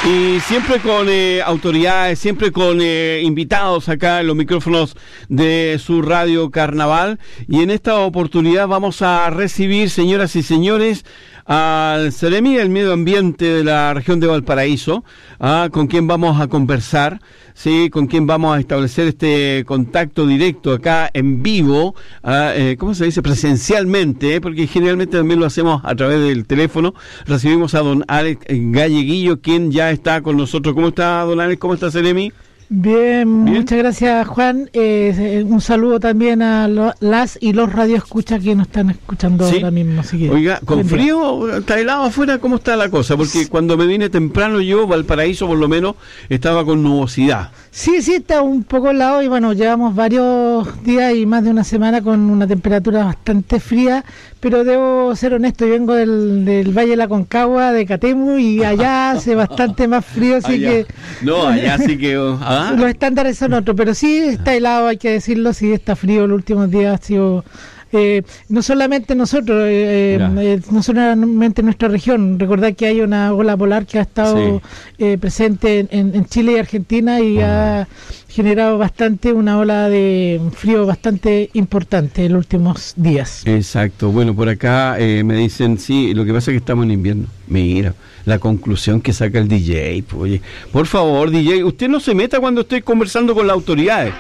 Y siempre con autoridades, siempre con invitados acá en los micrófonos de su radio Carnaval. Y en esta oportunidad vamos a recibir, señoras y señores, al Ceremi del Medio Ambiente de la región de Valparaíso, con quien vamos a conversar, sí, con quien vamos a establecer este contacto directo acá en vivo, ¿cómo se dice? Presencialmente, porque generalmente también lo hacemos a través del teléfono. Recibimos a don Alex Galleguillo, quien ya está con nosotros. ¿Cómo está, don Alex? ¿Cómo está, Ceremi? Bien, muchas gracias, Juan. Un saludo también a las y los radioescuchas que nos están escuchando ahora mismo. Así que, oiga, ¿con frío? ¿Está helado afuera? ¿Cómo está la cosa? Porque cuando me vine temprano yo, Valparaíso por lo menos, estaba con nubosidad. Sí, está un poco helado y bueno, llevamos varios días y más de una semana con una temperatura bastante fría, pero debo ser honesto, yo vengo del Valle de la Concagua, de Catemu, y allá hace bastante más frío, así que... No, allá sí que... Los estándares son otros, pero sí está helado, hay que decirlo, sí está frío, los últimos días ha sido... no solamente nosotros, no solamente nuestra región. Recordad que hay una ola polar que ha estado presente en Chile y Argentina y ha generado una ola de frío bastante importante en los últimos días. Exacto. Bueno, por acá me dicen, sí, lo que pasa es que estamos en invierno. Mira, la conclusión que saca el DJ. Pues, oye, por favor, DJ, usted no se meta cuando estoy conversando con las autoridades.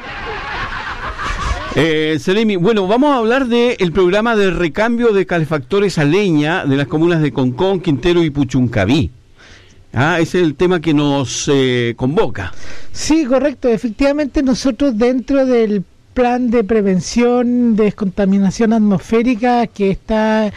Ceremi, bueno, vamos a hablar del programa de recambio de calefactores a leña de las comunas de Concón, Quintero y Puchuncaví. Ese es el tema que nos convoca. Sí, correcto. Efectivamente, nosotros dentro del plan de prevención de descontaminación atmosférica que está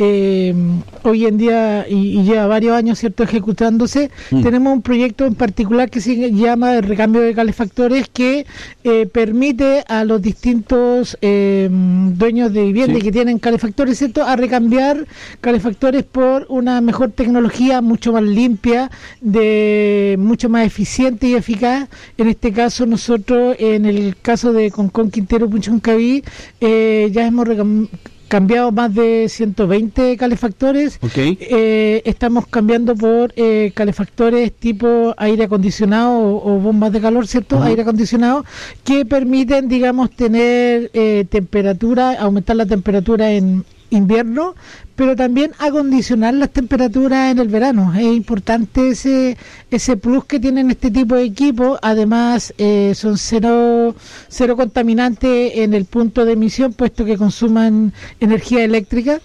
hoy en día y lleva varios años, ¿cierto?, ejecutándose, tenemos un proyecto en particular que se llama el recambio de calefactores que permite a los distintos dueños de vivienda que tienen calefactores, ¿cierto?, a recambiar calefactores por una mejor tecnología mucho más limpia, mucho más eficiente y eficaz. En este caso nosotros, en el caso de Concón, Quintero, Puchuncaví, ya hemos cambiado más de 120 calefactores. Estamos cambiando por calefactores tipo aire acondicionado o bombas de calor, ¿cierto? Aire acondicionado, que permiten, digamos, tener aumentar la temperatura en invierno, pero también acondicionar las temperaturas en el verano. Es importante ese plus que tienen este tipo de equipos. Además, son cero contaminantes en el punto de emisión, puesto que consuman energía eléctrica.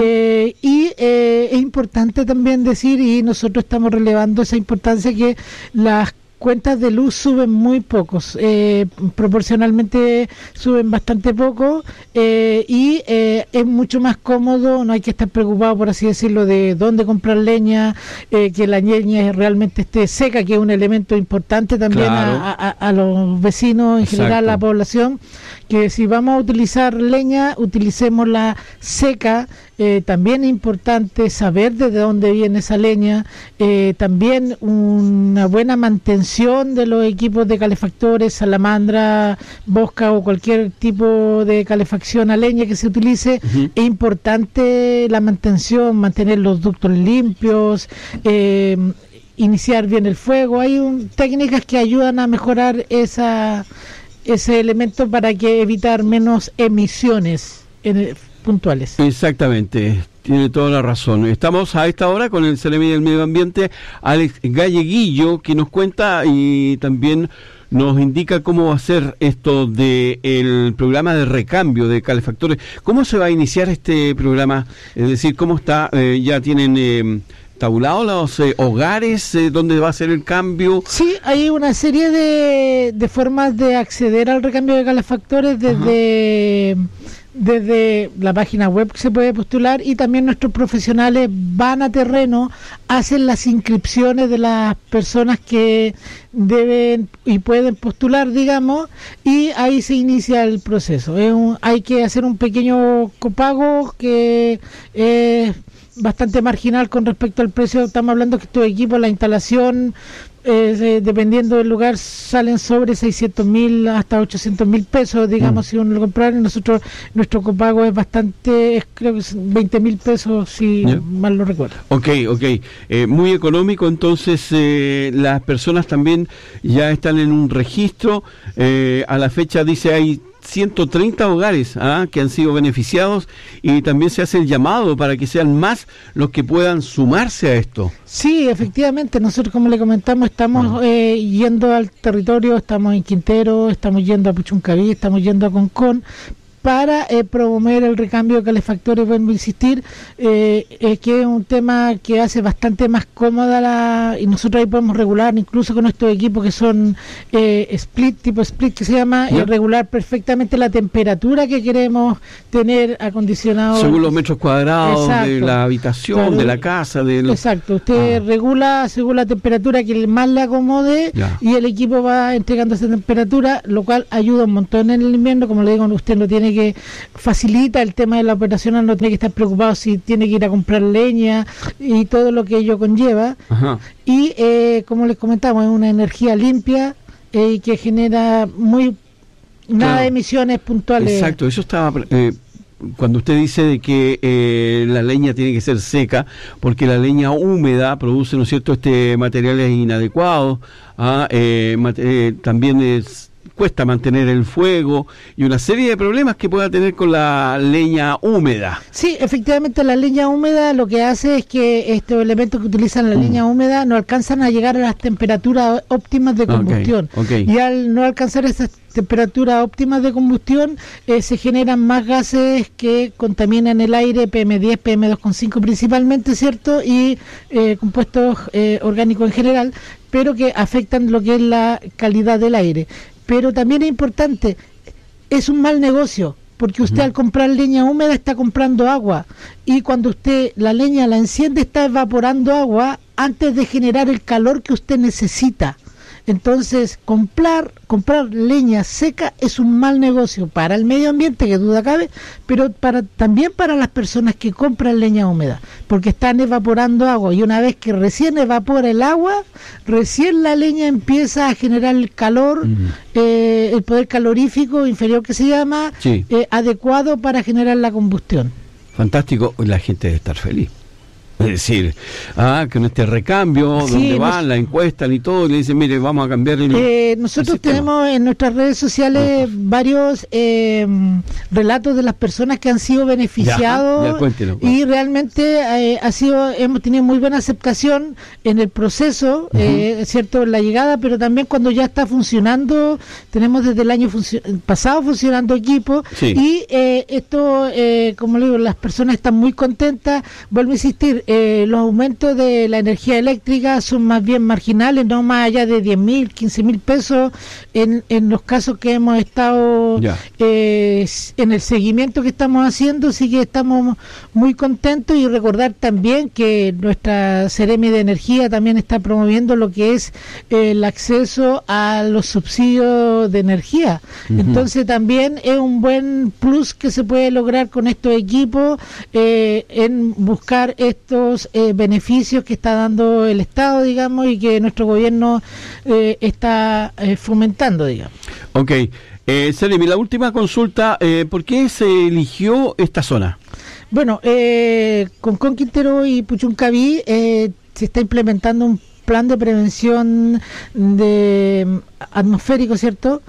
Y es importante también decir, y nosotros estamos relevando esa importancia, que las cuentas de luz suben muy pocos, proporcionalmente suben bastante poco, y es mucho más cómodo, no hay que estar preocupado, por así decirlo, de dónde comprar leña, que la leña realmente esté seca, que es un elemento importante también a los vecinos, en general a la población, que si vamos a utilizar leña, utilicémosla seca. También es importante saber desde dónde viene esa leña, también una buena mantención de los equipos de calefactores, salamandra, bosca o cualquier tipo de calefacción a leña que se utilice. Es importante la mantención, mantener los ductos limpios, iniciar bien el fuego. Hay técnicas que ayudan a mejorar ese elemento para que evitar menos emisiones puntuales. Exactamente, tiene toda la razón. Estamos a esta hora con el Ceremi del Medio Ambiente, Alex Galleguillo, que nos cuenta y también nos indica cómo va a ser esto del programa de recambio de calefactores. ¿Cómo se va a iniciar este programa? Es decir, ¿cómo está? ¿Ya tienen tabulados los hogares donde va a ser el cambio? Sí, hay una serie de formas de acceder al recambio de calefactores desde la página web que se puede postular, y también nuestros profesionales van a terreno, hacen las inscripciones de las personas que deben y pueden postular, digamos, y ahí se inicia el proceso. Hay que hacer un pequeño copago que es bastante marginal con respecto al precio. Estamos hablando que estos equipos, la instalación dependiendo del lugar, salen sobre 600.000 hasta 800.000 pesos, digamos, si uno lo compra. Nosotros, nuestro copago es bastante, creo que es 20.000 pesos, si mal no recuerdo. Ok. Muy económico, entonces las personas también ya están en un registro. A la fecha dice hay 130 hogares que han sido beneficiados, y también se hace el llamado para que sean más los que puedan sumarse a esto. Sí, efectivamente, nosotros, como le comentamos, estamos yendo al territorio, estamos en Quintero, estamos yendo a Puchuncaví, estamos yendo a Concón, para promover el recambio de calefactores. Vuelvo a insistir, que es un tema que hace bastante más cómoda y nosotros ahí podemos regular, incluso con estos equipos que son tipo split que se llama, regular perfectamente la temperatura que queremos tener acondicionado. Según los metros cuadrados. Exacto. De la habitación, claro, de la casa. Exacto, usted regula según la temperatura que más le acomode, y el equipo va entregando esa temperatura, lo cual ayuda un montón en el invierno. Como le digo, usted no tiene que facilita el tema de la operación, no tiene que estar preocupado si tiene que ir a comprar leña y todo lo que ello conlleva. Y como les comentamos, es una energía limpia y que genera nada de emisiones puntuales. Exacto, eso estaba cuando usted dice de que la leña tiene que ser seca, porque la leña húmeda produce, ¿no es cierto?, materiales inadecuados, también cuesta mantener el fuego y una serie de problemas que pueda tener con la leña húmeda. Sí, efectivamente, la leña húmeda lo que hace es que estos elementos que utilizan la leña húmeda no alcanzan a llegar a las temperaturas óptimas de combustión. Y al no alcanzar esas temperaturas óptimas de combustión, se generan más gases que contaminan el aire, PM10, PM2,5 principalmente, ¿cierto? Y compuestos orgánicos en general, pero que afectan lo que es la calidad del aire. Pero también es importante, es un mal negocio, porque usted al comprar leña húmeda está comprando agua, y cuando usted la leña la enciende está evaporando agua antes de generar el calor que usted necesita. Entonces, comprar leña seca es un mal negocio para el medio ambiente, que duda cabe, pero también para las personas que compran leña húmeda, porque están evaporando agua, y una vez que recién evapora el agua, recién la leña empieza a generar el calor, el poder calorífico inferior que se llama, adecuado para generar la combustión. Fantástico, la gente debe estar feliz. Es decir, con este recambio, donde van, la encuestan y todo, y le dicen, mire, vamos a cambiar nosotros tenemos en nuestras redes sociales varios relatos de las personas que han sido beneficiados, y realmente hemos tenido muy buena aceptación en el proceso, cierto, en la llegada, pero también cuando ya está funcionando. Tenemos desde el año pasado funcionando equipo, y esto, como le digo, las personas están muy contentas. Vuelvo a insistir, los aumentos de la energía eléctrica son más bien marginales, no más allá de 10.000, 15.000 pesos en los casos que hemos estado en el seguimiento que estamos haciendo. Así que estamos muy contentos, y recordar también que nuestra Seremi de Energía también está promoviendo lo que es el acceso a los subsidios de energía. Entonces también es un buen plus que se puede lograr con estos equipos, en buscar estos beneficios que está dando el Estado, digamos, y que nuestro gobierno está fomentando, digamos. Ok. Seremi, la última consulta, ¿por qué se eligió esta zona? Bueno, con Quintero y Puchuncaví se está implementando un plan de prevención de atmosférico, ¿cierto?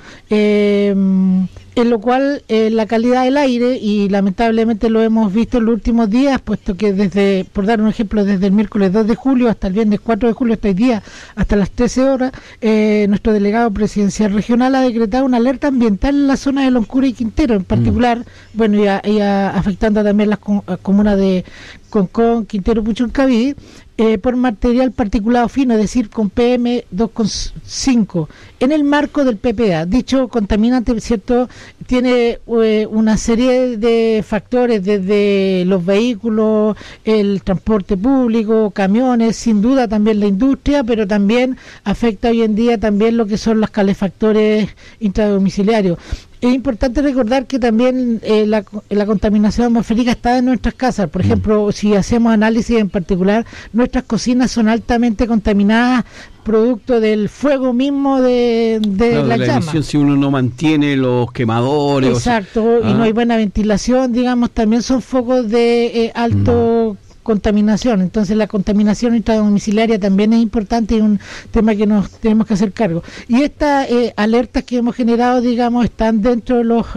En lo cual la calidad del aire, y lamentablemente lo hemos visto en los últimos días, puesto que por dar un ejemplo, desde el miércoles 2 de julio hasta el viernes 4 de julio, hasta hoy día, hasta las 13 horas, nuestro delegado presidencial regional ha decretado una alerta ambiental en la zona de Loncura y Quintero, en particular, bueno, y afectando también las comunas de Concón, Quintero, Puchuncaví, por material particulado fino, es decir, con PM2,5, en el marco del PPA. Dicho contaminante, ¿cierto?, tiene una serie de factores, desde los vehículos, el transporte público, camiones, sin duda también la industria, pero también afecta hoy en día también lo que son los calefactores intradomiciliarios. Es importante recordar que también la contaminación atmosférica está en nuestras casas. Por ejemplo, si hacemos análisis en particular, nuestras cocinas son altamente contaminadas producto del fuego mismo de la llama. Emisión, si uno no mantiene los quemadores. Exacto, y no hay buena ventilación, digamos, también son focos de alto contaminación. Entonces la contaminación intradomiciliaria también es importante y un tema que nos tenemos que hacer cargo. Y estas alertas que hemos generado, digamos, están dentro de los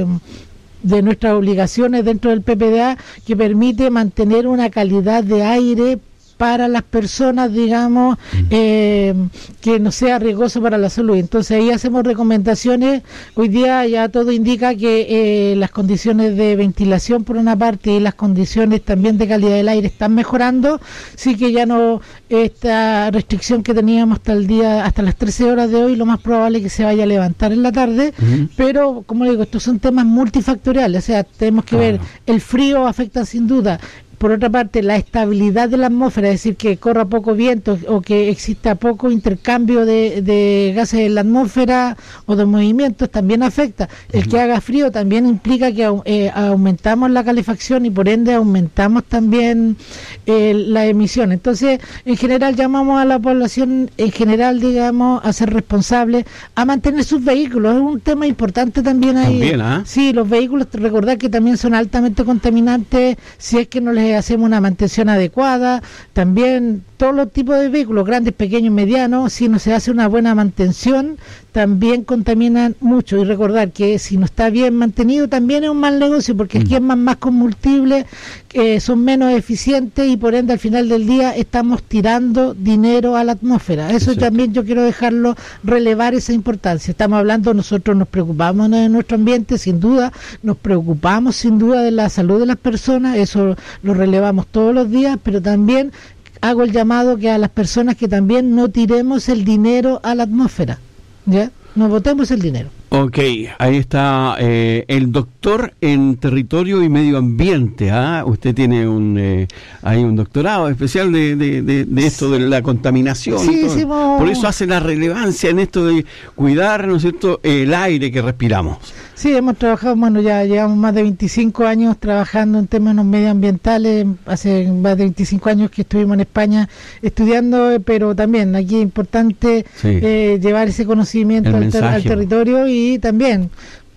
de nuestras obligaciones dentro del PPDA, que permite mantener una calidad de aire para las personas, digamos, que no sea riesgoso para la salud. Entonces ahí hacemos recomendaciones. Hoy día ya todo indica que las condiciones de ventilación por una parte y las condiciones también de calidad del aire están mejorando, sí que ya no, esta restricción que teníamos hasta las 13 horas de hoy, lo más probable es que se vaya a levantar en la tarde, pero como digo, estos son temas multifactoriales, o sea, tenemos que ver, el frío afecta sin duda. Por otra parte, la estabilidad de la atmósfera, es decir, que corra poco viento o que exista poco intercambio de gases en la atmósfera o de movimientos, también afecta. El que haga frío también implica que aumentamos la calefacción y por ende aumentamos también la emisión. Entonces, en general, llamamos a la población, en general, digamos, a ser responsable, a mantener sus vehículos. Es un tema importante también ahí. También, Sí, los vehículos, recordar que también son altamente contaminantes si es que no les hacemos una mantención adecuada. También todos los tipos de vehículos, grandes, pequeños, medianos, si no se hace una buena mantención, también contaminan mucho. Y recordar que si no está bien mantenido, también es un mal negocio, porque queman más combustible, son menos eficientes y por ende al final del día estamos tirando dinero a la atmósfera. Eso también yo quiero dejarlo, relevar esa importancia. Estamos hablando, nosotros nos preocupamos de nuestro ambiente, sin duda, nos preocupamos sin duda de la salud de las personas, eso lo relevamos todos los días, pero también hago el llamado que a las personas que también no tiremos el dinero a la atmósfera, ¿ya? No botemos el dinero. Ok, ahí está el doctor en territorio y medio ambiente. Usted tiene hay un doctorado especial de esto de la contaminación. Sí, y todo. Por eso hace la relevancia en esto de cuidar, ¿no es cierto?, el aire que respiramos. Sí, hemos trabajado, bueno, ya llevamos más de 25 años trabajando en temas medioambientales. Hace más de 25 años que estuvimos en España estudiando, pero también aquí es importante llevar ese conocimiento al territorio. Y también,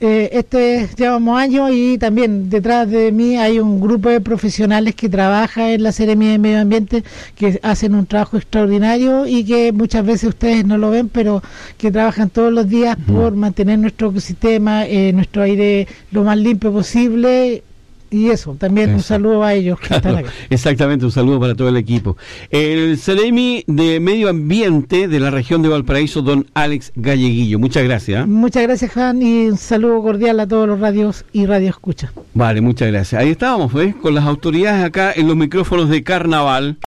llevamos años y también detrás de mí hay un grupo de profesionales que trabaja en la Seremía de Medio Ambiente, que hacen un trabajo extraordinario y que muchas veces ustedes no lo ven, pero que trabajan todos los días por mantener nuestro ecosistema, nuestro aire lo más limpio posible. Y eso, también un saludo a ellos que están acá. Exactamente, un saludo para todo el equipo. El Ceremi de Medio Ambiente de la región de Valparaíso, don Alex Galleguillo. Muchas gracias. Muchas gracias, Juan, y un saludo cordial a todos los radios y radioescuchas. Vale, muchas gracias. Ahí estábamos, con las autoridades acá en los micrófonos de Carnaval.